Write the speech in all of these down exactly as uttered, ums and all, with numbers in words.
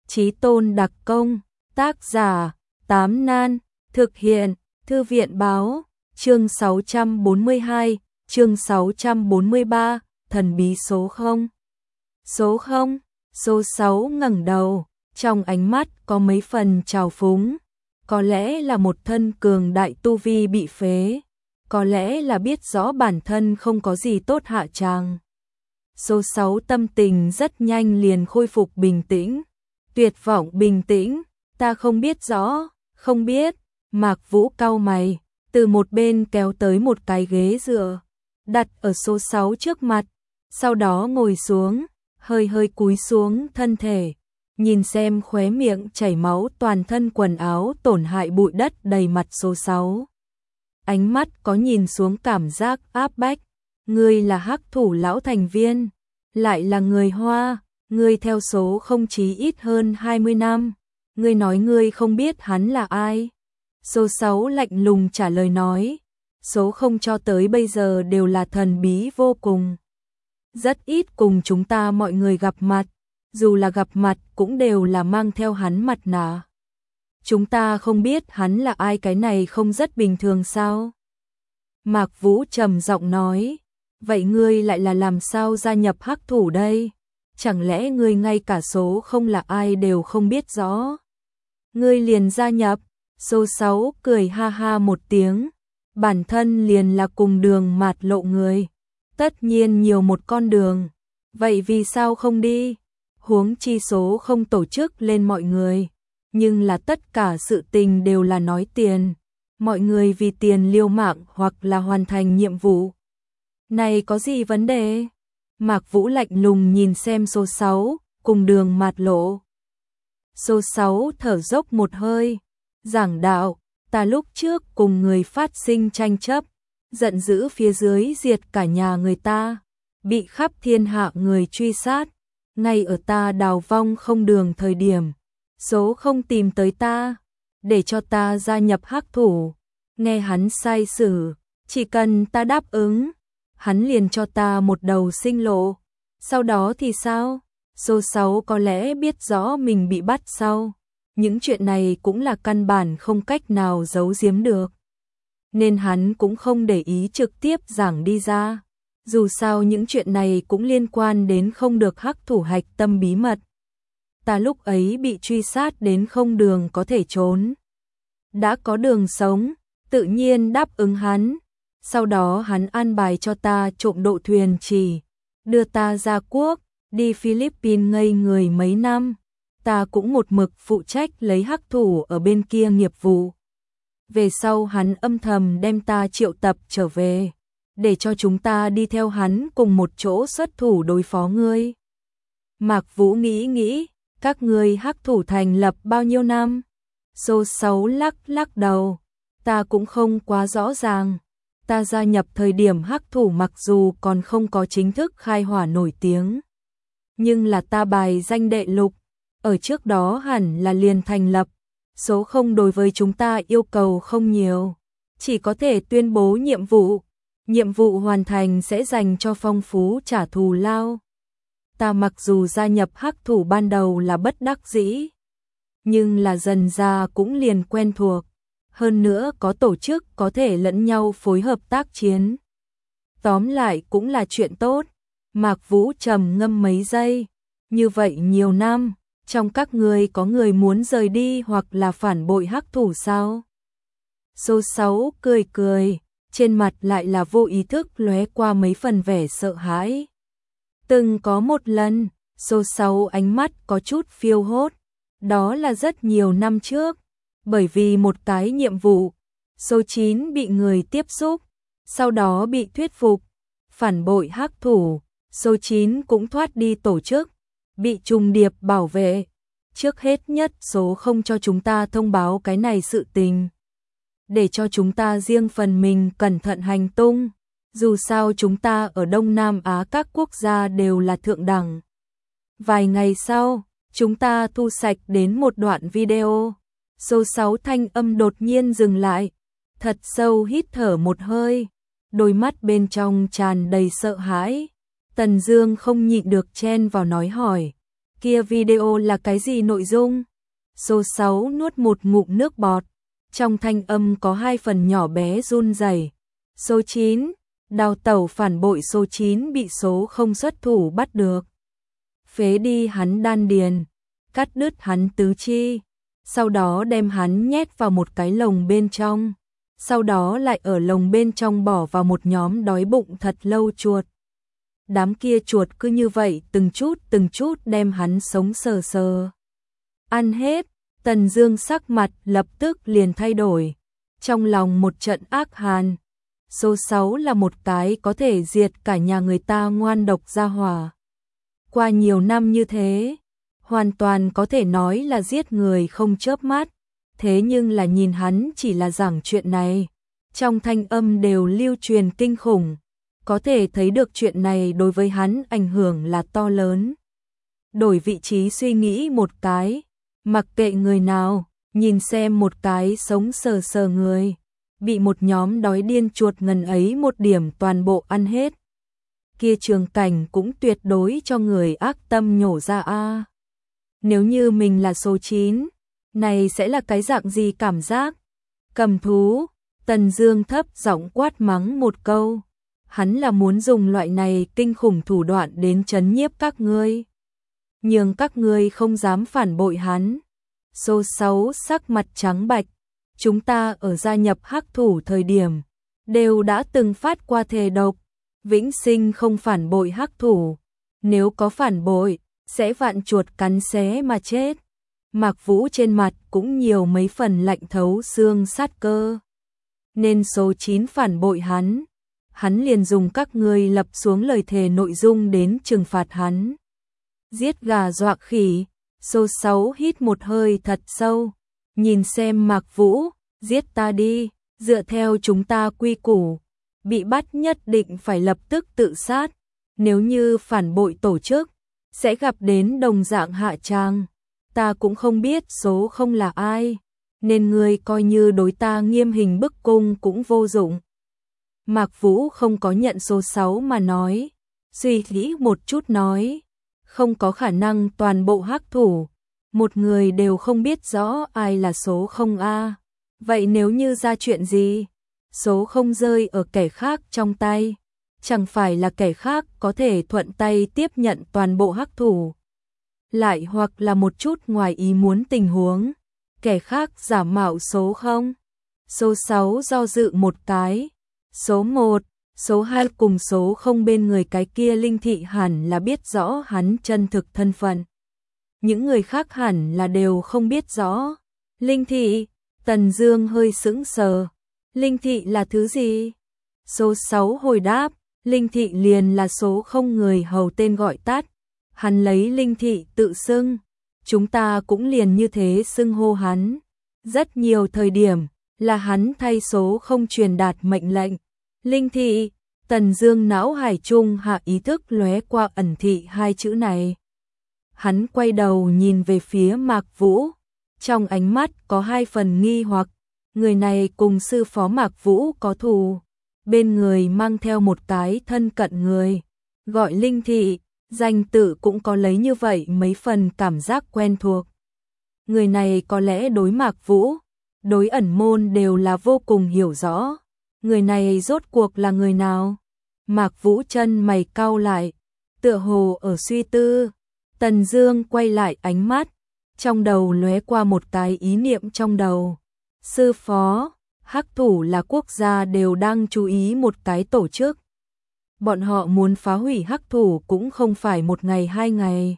Chí tôn đặc công, tác giả, Tám Nan, thực hiện, Thư viện báo, chương sáu trăm bốn mươi hai, chương sáu trăm bốn mươi ba, thần bí số không. Số không, số sáu ngẩng đầu, trong ánh mắt có mấy phần trào phúng, có lẽ là một thân cường đại tu vi bị phế, có lẽ là biết rõ bản thân không có gì tốt hạ tràng. Số sáu tâm tình rất nhanh liền khôi phục bình tĩnh, tuyệt vọng bình tĩnh, ta không biết rõ, không biết. Mạc Vũ cau mày, từ một bên kéo tới một cái ghế dựa, đặt ở số sáu trước mặt, sau đó ngồi xuống, hơi hơi cúi xuống thân thể, nhìn xem khóe miệng chảy máu toàn thân quần áo tổn hại bụi đất đầy mặt số sáu. Ánh mắt có nhìn xuống cảm giác áp bách, ngươi là hắc thủ lão thành viên, lại là người Hoa, ngươi theo số không chí ít hơn hai mươi năm, ngươi nói ngươi không biết hắn là ai. Số sáu lạnh lùng trả lời nói, số không cho tới bây giờ đều là thần bí vô cùng. Rất ít cùng chúng ta mọi người gặp mặt, dù là gặp mặt cũng đều là mang theo hắn mặt nạ. Chúng ta không biết hắn là ai, cái này không rất bình thường sao? Mạc Vũ trầm giọng nói, vậy ngươi lại là làm sao gia nhập hắc thủ đây? Chẳng lẽ ngươi ngay cả số không là ai đều không biết rõ? Ngươi liền gia nhập? Số sáu cười ha ha một tiếng, bản thân liền là cùng đường mạt lộ người, tất nhiên nhiều một con đường, vậy vì sao không đi? Huống chi số không tổ chức lên mọi người, nhưng là tất cả sự tình đều là nói tiền, mọi người vì tiền liều mạng hoặc là hoàn thành nhiệm vụ. Này có gì vấn đề? Mạc Vũ lạnh lùng nhìn xem số sáu, cùng đường mạt lộ. Số sáu thở dốc một hơi, giảng đạo, ta lúc trước cùng người phát sinh tranh chấp, giận dữ phía dưới diệt cả nhà người ta, bị khắp thiên hạ người truy sát, ngay ở ta đào vong không đường thời điểm, số không tìm tới ta, để cho ta gia nhập hắc thủ, nghe hắn sai xử, chỉ cần ta đáp ứng, hắn liền cho ta một đầu sinh lộ, sau đó thì sao? Số sáu có lẽ biết rõ mình bị bắt sau. Những chuyện này cũng là căn bản không cách nào giấu giếm được. Nên hắn cũng không để ý trực tiếp giảng đi ra. Dù sao những chuyện này cũng liên quan đến không được hắc thủ hạch tâm bí mật. Ta lúc ấy bị truy sát đến không đường có thể trốn. Đã có đường sống, tự nhiên đáp ứng hắn. Sau đó hắn an bài cho ta trộm độ thuyền chỉ, đưa ta ra quốc, đi Philippines ngây người mấy năm. Ta cũng một mực phụ trách lấy hắc thủ ở bên kia nghiệp vụ. Về sau hắn âm thầm đem ta triệu tập trở về, để cho chúng ta đi theo hắn cùng một chỗ xuất thủ đối phó ngươi. Mạc Vũ nghĩ nghĩ, các ngươi hắc thủ thành lập bao nhiêu năm? Số sáu lắc lắc đầu, ta cũng không quá rõ ràng. Ta gia nhập thời điểm hắc thủ mặc dù còn không có chính thức khai hỏa nổi tiếng, nhưng là ta bài danh đệ lục. Ở trước đó hẳn là liền thành lập, số không đối với chúng ta yêu cầu không nhiều, chỉ có thể tuyên bố nhiệm vụ, nhiệm vụ hoàn thành sẽ dành cho phong phú trả thù lao. Ta mặc dù gia nhập hắc thủ ban đầu là bất đắc dĩ, nhưng là dần ra cũng liền quen thuộc, hơn nữa có tổ chức có thể lẫn nhau phối hợp tác chiến. Tóm lại cũng là chuyện tốt. Mạc Vũ trầm ngâm mấy giây, như vậy nhiều năm. Trong các người có người muốn rời đi hoặc là phản bội hắc thủ sao? Số sáu cười cười, trên mặt lại là vô ý thức lóe qua mấy phần vẻ sợ hãi. Từng có một lần, số sáu ánh mắt có chút phiêu hốt, đó là rất nhiều năm trước, bởi vì một cái nhiệm vụ, số chín bị người tiếp xúc, sau đó bị thuyết phục, phản bội hắc thủ, số chín cũng thoát đi tổ chức, bị trùng điệp bảo vệ. Trước hết nhất số không cho chúng ta thông báo cái này sự tình, để cho chúng ta riêng phần mình cẩn thận hành tung. Dù sao chúng ta ở Đông Nam Á các quốc gia đều là thượng đẳng. Vài ngày sau, chúng ta thu sạch đến một đoạn video. Số sáu thanh âm đột nhiên dừng lại, thật sâu hít thở một hơi, đôi mắt bên trong tràn đầy sợ hãi. Tần Dương không nhịn được chen vào nói hỏi, Kia video là cái gì nội dung? Số sáu nuốt một ngụm nước bọt, trong thanh âm có hai phần nhỏ bé run rẩy. Số chín, đào tẩu phản bội. Số chín bị số không xuất thủ bắt được. Phế đi hắn đan điền, cắt đứt hắn tứ chi, sau đó đem hắn nhét vào một cái lồng bên trong, sau đó lại ở lồng bên trong bỏ vào một nhóm đói bụng thật lâu chuột. Đám kia chuột cứ như vậy từng chút từng chút đem hắn sống sờ sờ ăn hết. Tần Dương sắc mặt lập tức liền thay đổi, trong lòng một trận ác hàn. Số sáu là một cái có thể diệt cả nhà người ta ngoan độc gia hỏa. Qua nhiều năm như thế, hoàn toàn có thể nói là giết người không chớp mắt. Thế nhưng là nhìn hắn chỉ là giảng chuyện này, trong thanh âm đều lưu truyền kinh khủng, có thể thấy được chuyện này đối với hắn ảnh hưởng là to lớn. Đổi vị trí suy nghĩ một cái, mặc kệ người nào, nhìn xem một cái sống sờ sờ người, bị một nhóm đói điên chuột ngần ấy một điểm toàn bộ ăn hết. Kia trường cảnh cũng tuyệt đối cho người ác tâm nhổ ra a. Nếu như mình là số chín, này sẽ là cái dạng gì cảm giác? Cầm thú, Tần Dương thấp giọng quát mắng một câu. Hắn là muốn dùng loại này kinh khủng thủ đoạn đến trấn nhiếp các ngươi, nhưng các ngươi không dám phản bội hắn. Số sáu sắc mặt trắng bạch, chúng ta ở gia nhập Hắc Thủ thời điểm đều đã từng phát qua thề độc, vĩnh sinh không phản bội Hắc Thủ, nếu có phản bội sẽ vạn chuột cắn xé mà chết. Mạc Vũ trên mặt cũng nhiều mấy phần lạnh thấu xương sát cơ. Nên số chín phản bội hắn, hắn liền dùng các ngươi lập xuống lời thề nội dung đến trừng phạt hắn. Giết gà dọa khỉ. Số sáu hít một hơi thật sâu, nhìn xem Mạc Vũ, giết ta đi, dựa theo chúng ta quy củ, bị bắt nhất định phải lập tức tự sát, nếu như phản bội tổ chức, sẽ gặp đến đồng dạng hạ tràng. Ta cũng không biết số không là ai, nên ngươi coi như đối ta nghiêm hình bức cung cũng vô dụng. Mạc Vũ không có nhận số sáu mà nói, suy nghĩ một chút nói, không có khả năng toàn bộ Hắc Thủ, một người đều không biết rõ ai là số không a. Vậy nếu như ra chuyện gì, số không rơi ở kẻ khác trong tay, chẳng phải là kẻ khác có thể thuận tay tiếp nhận toàn bộ Hắc Thủ. Lại hoặc là một chút ngoài ý muốn tình huống, kẻ khác giả mạo số không. Số sáu do dự một cái, số một, số hai cùng số không bên người cái kia Linh Thị hẳn là biết rõ hắn chân thực thân phận. Những người khác hẳn là đều không biết rõ. Linh Thị, Tần Dương hơi sững sờ. Linh Thị là thứ gì? Số sáu hồi đáp, Linh Thị liền là số không người hầu tên gọi tắt. Hắn lấy Linh Thị tự xưng, chúng ta cũng liền như thế xưng hô hắn. Rất nhiều thời điểm là hắn thay số không truyền đạt mệnh lệnh. Linh Thị, Tần Dương não hải trung hạ ý thức lóe qua ẩn thị hai chữ này. Hắn quay đầu nhìn về phía Mạc Vũ, trong ánh mắt có hai phần nghi hoặc, người này cùng sư phó Mạc Vũ có thù, bên người mang theo một cái thân cận người, gọi Linh Thị, danh tự cũng có lấy như vậy mấy phần cảm giác quen thuộc. Người này có lẽ đối Mạc Vũ, đối ẩn môn đều là vô cùng hiểu rõ. Người này rốt cuộc là người nào? Mạc Vũ chân mày cau lại, tựa hồ ở suy tư. Tần Dương quay lại ánh mắt, trong đầu lóe qua một cái ý niệm trong đầu. Sư phó, Hắc Thủ là quốc gia đều đang chú ý một cái tổ chức. Bọn họ muốn phá hủy Hắc Thủ cũng không phải một ngày hai ngày.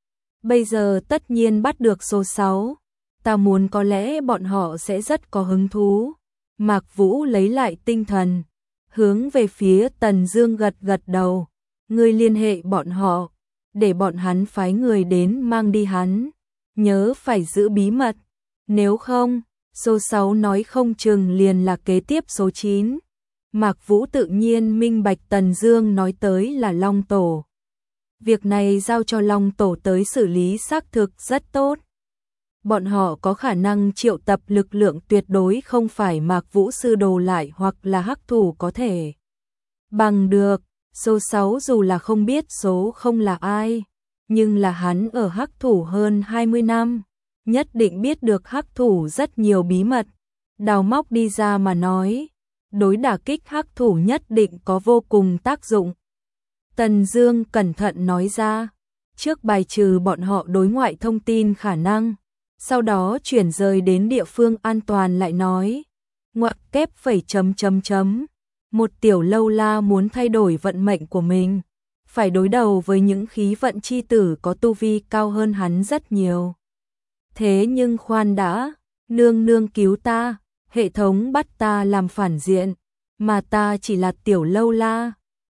Bây giờ tất nhiên bắt được số sáu, ta muốn có lẽ bọn họ sẽ rất có hứng thú. Mạc Vũ lấy lại tinh thần, hướng về phía Tần Dương gật gật đầu, ngươi liên hệ bọn họ, để bọn hắn phái người đến mang đi hắn, nhớ phải giữ bí mật, nếu không, số sáu nói không chừng liền là kế tiếp số chín. Mạc Vũ tự nhiên minh bạch Tần Dương nói tới là Long Tổ. Việc này giao cho Long Tổ tới xử lý xác thực rất tốt. Bọn họ có khả năng triệu tập lực lượng tuyệt đối không phải Mạc Vũ sư đồ lại hoặc là Hắc Thủ có thể bằng được. Số sáu dù là không biết số không là ai, nhưng là hắn ở hắc thủ hơn hai mươi năm, nhất định biết được hắc thủ rất nhiều bí mật, đào móc đi ra mà nói, đối đả kích hắc thủ nhất định có vô cùng tác dụng. Tần Dương cẩn thận nói ra, trước bài trừ bọn họ đối ngoại thông tin khả năng, sau đó chuyển rời đến địa phương an toàn lại nói, ngoặc kép phẩy chấm chấm chấm, một tiểu lâu la muốn thay đổi vận mệnh của mình, phải đối đầu với những khí vận chi tử có tu vi cao hơn hắn rất nhiều. Thế nhưng khoan đã, nương nương cứu ta, hệ thống bắt ta làm phản diện, mà ta chỉ là tiểu lâu la,